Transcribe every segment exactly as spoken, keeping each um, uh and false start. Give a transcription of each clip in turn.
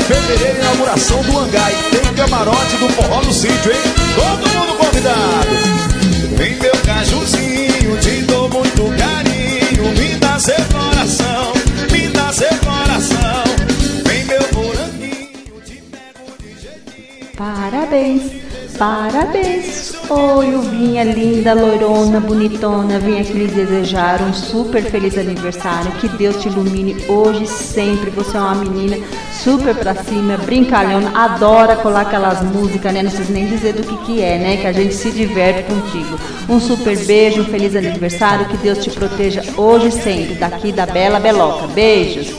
fevereiro, inauguração do hangar. E tem camarote do forró no sítio, hein? Todo mundo convidado. Vem meu cajuzinho, te dou muito carinho. Me dá seu coração, me dá seu coração. Vem meu moranguinho, te pego de jeitinho. Parabéns, parabéns. Oi, Uvinha linda, loirona, bonitona. Vim aqui lhe desejar um super feliz aniversário. Que Deus te ilumine hoje e sempre. Você é uma menina super pra cima, brincalhona, adora colar aquelas músicas, né? Não preciso nem dizer do que que é, né? Que a gente se diverte contigo. Um super beijo, um feliz aniversário. Que Deus te proteja hoje e sempre. Daqui da Bela Beloca. Beijos.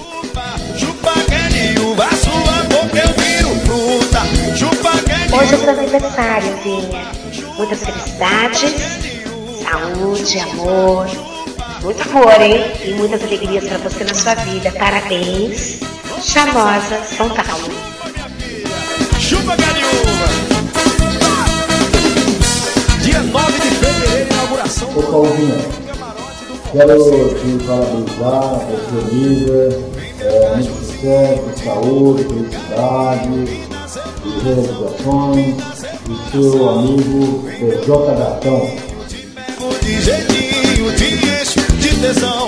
Hoje é o seu aniversário, Vinha. Muitas felicidades, saúde, amor, muito amor, hein? E muitas alegrias pra você na sua vida. Parabéns. Charmosa, São Paulo. Chupa, Gariúva! Dia nove de fevereiro, inauguração. Ô, Paulinha, quero te parabenizar pela sua vida, é, muito sucesso, saúde, felicidade, e realizações, e seu amigo é, J. Gatão. De jeitinho, te encho de tesão.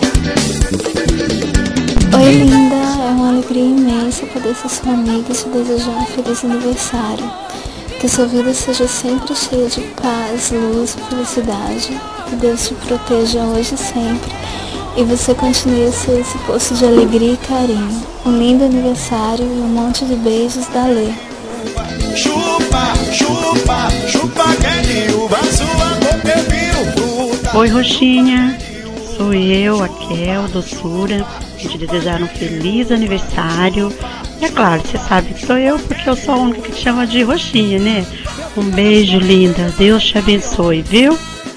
Oi, linda, é uma alegria imensa poder ser sua amiga e te desejar um feliz aniversário. Que sua vida seja sempre cheia de paz, luz e felicidade. Que Deus te proteja hoje e sempre. E você continue a ser esse poço de alegria e carinho. Um lindo aniversário e um monte de beijos da Lê. Chupa, chupa, chupa, Gariúva, sua boca eu viro fruta. Oi, Roxinha, sou eu, a Kel, doçura. Te desejar um feliz aniversário. E é claro, você sabe que sou eu, porque eu sou a única que te chama de Roxinha, né? Um beijo, linda. Deus te abençoe, viu?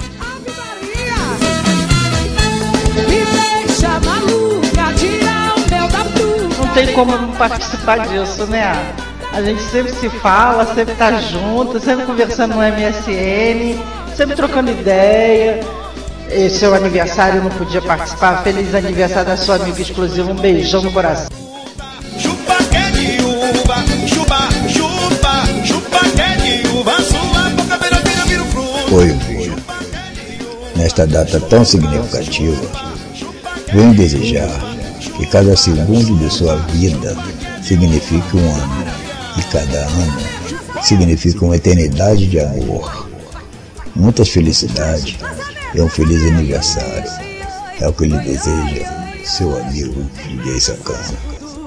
Não tem como não participar disso, né? A gente sempre se fala, sempre tá junto, sempre conversando no M S N, sempre trocando ideia. E seu aniversário não podia participar. Feliz aniversário da sua amiga exclusiva. Um beijão no coração. Chupa, Gariúva, chupa, chupa, chupa, Gariúva, sua boca vira, vira, vira fruta. Oi, Vinha. Nesta data tão significativa, venho desejar que cada segundo de sua vida signifique um ano, e cada ano signifique uma eternidade de amor. Muitas felicidades e um feliz aniversário. É o que lhe deseja seu amigo D J Sacana.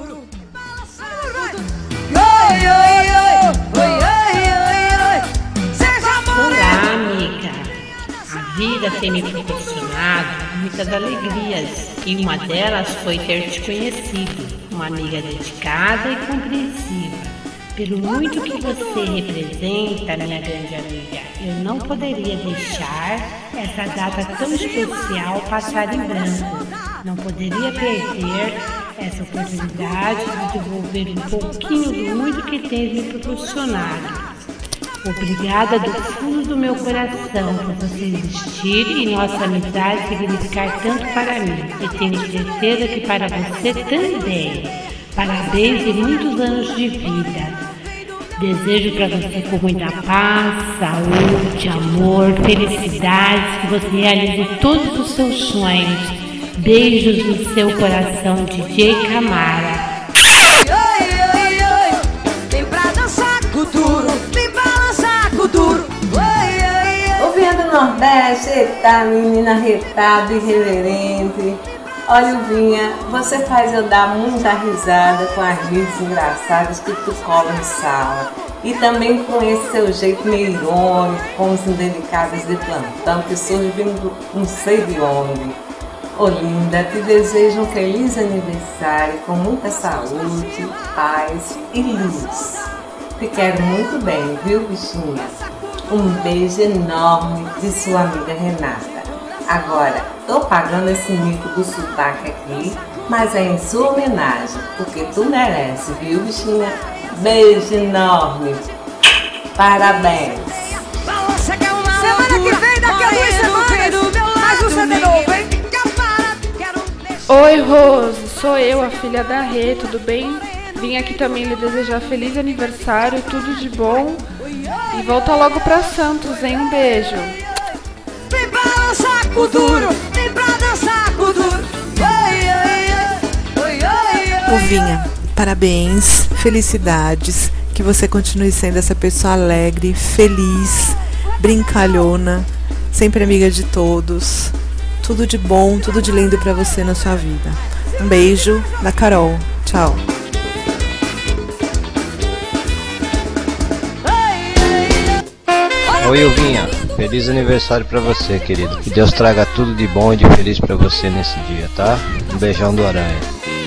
Olá, amiga. A vida tem me proporcionado muitas alegrias e uma delas foi ter te conhecido, uma amiga dedicada e compreensiva. Pelo muito que você representa, minha grande amiga, eu não poderia deixar essa data tão especial passar em branco. Não poderia perder essa oportunidade de devolver um pouquinho do muito que tens me proporcionado. Obrigada do fundo do meu coração por você existir e nossa amizade significar tanto para mim. E tenho certeza que para você também. Parabéns e muitos anos de vida. Desejo para você com muita paz, saúde, amor, felicidades, que você realize todos os seus sonhos. Beijos no seu coração, D J Camara. Oi, oi, oi, vem pra dançar com duro, vem pra dançar com duro. Oi, oi, oi. O Vinha do Nordeste, eita, menina retada, irreverente. Olha, Vinha, você faz eu dar muita risada com as vídeos engraçadas que tu cola em sala. E também com esse seu jeito meio irônico, com os indelicados de plantão que surge vindo não sei de onde. Ô linda, te desejo um feliz aniversário com muita saúde, paz e luz. Te quero muito bem, viu, bichinha? Um beijo enorme de sua amiga Renata. Agora, tô pagando esse mico do sotaque aqui, mas é em sua homenagem, porque tu merece, viu, bichinha? Beijo enorme. Parabéns. Semana que vem, daqui a duas semanas, mais um C D novo, hein? Oi, Rose, sou eu, a filha da Rê, tudo bem? Vim aqui também lhe desejar feliz aniversário, tudo de bom. E volta logo pra Santos, hein? Um beijo. Vem pra dançar com duro, vem pra dançar com duro. Oi, oi, oi, oi, oi. Uvinha, parabéns, felicidades. Que você continue sendo essa pessoa alegre, feliz, brincalhona, sempre amiga de todos. Tudo de bom, tudo de lindo pra você na sua vida. Um beijo da Carol. Tchau. Oi, Uvinha. Feliz aniversário pra você, querido. Que Deus traga tudo de bom e de feliz pra você nesse dia, tá? Um beijão do Aranha.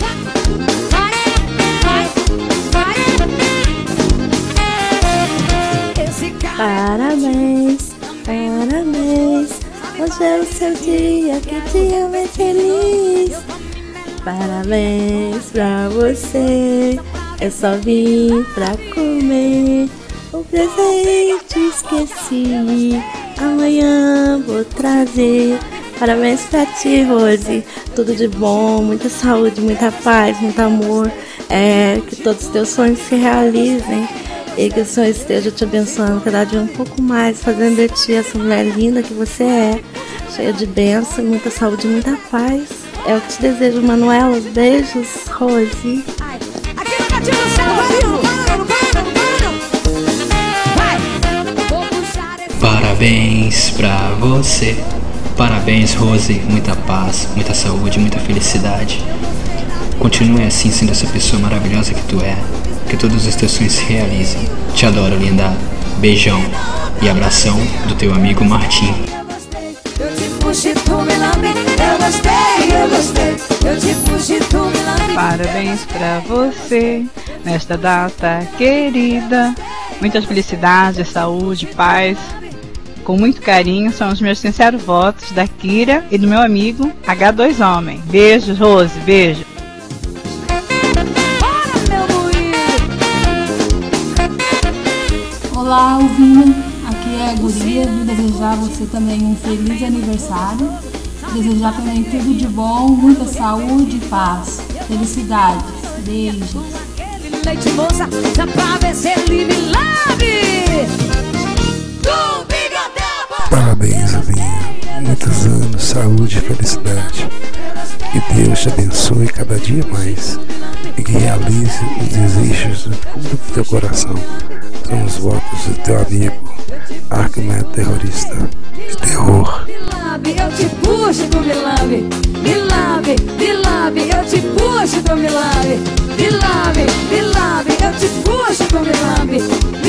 Parabéns, parabéns. Hoje é o seu dia, que dia mais feliz. Parabéns pra você. Eu só vim pra comer. O presente esqueci, amanhã vou trazer. Parabéns pra ti, Rose. Tudo de bom, muita saúde, muita paz, muito amor. É, que todos os teus sonhos se realizem. E que o Senhor esteja te abençoando cada dia um pouco mais, fazendo de ti essa mulher linda que você é. Cheia de bênção, muita saúde e muita paz. É o que te desejo, Manuela. Beijos, Rose. Parabéns pra você. Parabéns, Rose. Muita paz, muita saúde, muita felicidade. Continue assim sendo essa pessoa maravilhosa que tu é. Que todos os teus sonhos se realizem. Te adoro, linda. Beijão e abração do teu amigo Martim. Eu te puxei, tu me lambe. Eu gostei, eu gostei. Eu te puxei, tu me lambe. Parabéns pra você nesta data querida. Muitas felicidades, saúde, paz. Com muito carinho, são os meus sinceros votos da Kira e do meu amigo H dois Homem. Beijo, Rose, beijo. Olá, Uvinha. Aqui é a Guria. Vou desejar a você também um feliz aniversário. Desejar também tudo de bom, muita saúde e paz. Felicidades. Beijos. Leite moça, dá pra ver se ele me lave. Parabéns, Uvinha. Muitos anos, saúde e felicidade. Que Deus te abençoe cada dia mais e que realize os desejos do fundo do teu coração. São os votos do teu amigo Arquimedes terrorista de terror. Me lave, eu te puxo, tu me lave. Me lave, me lave, eu te puxo, tu me lave. Me lave, me lave, eu te puxo, tu me lave.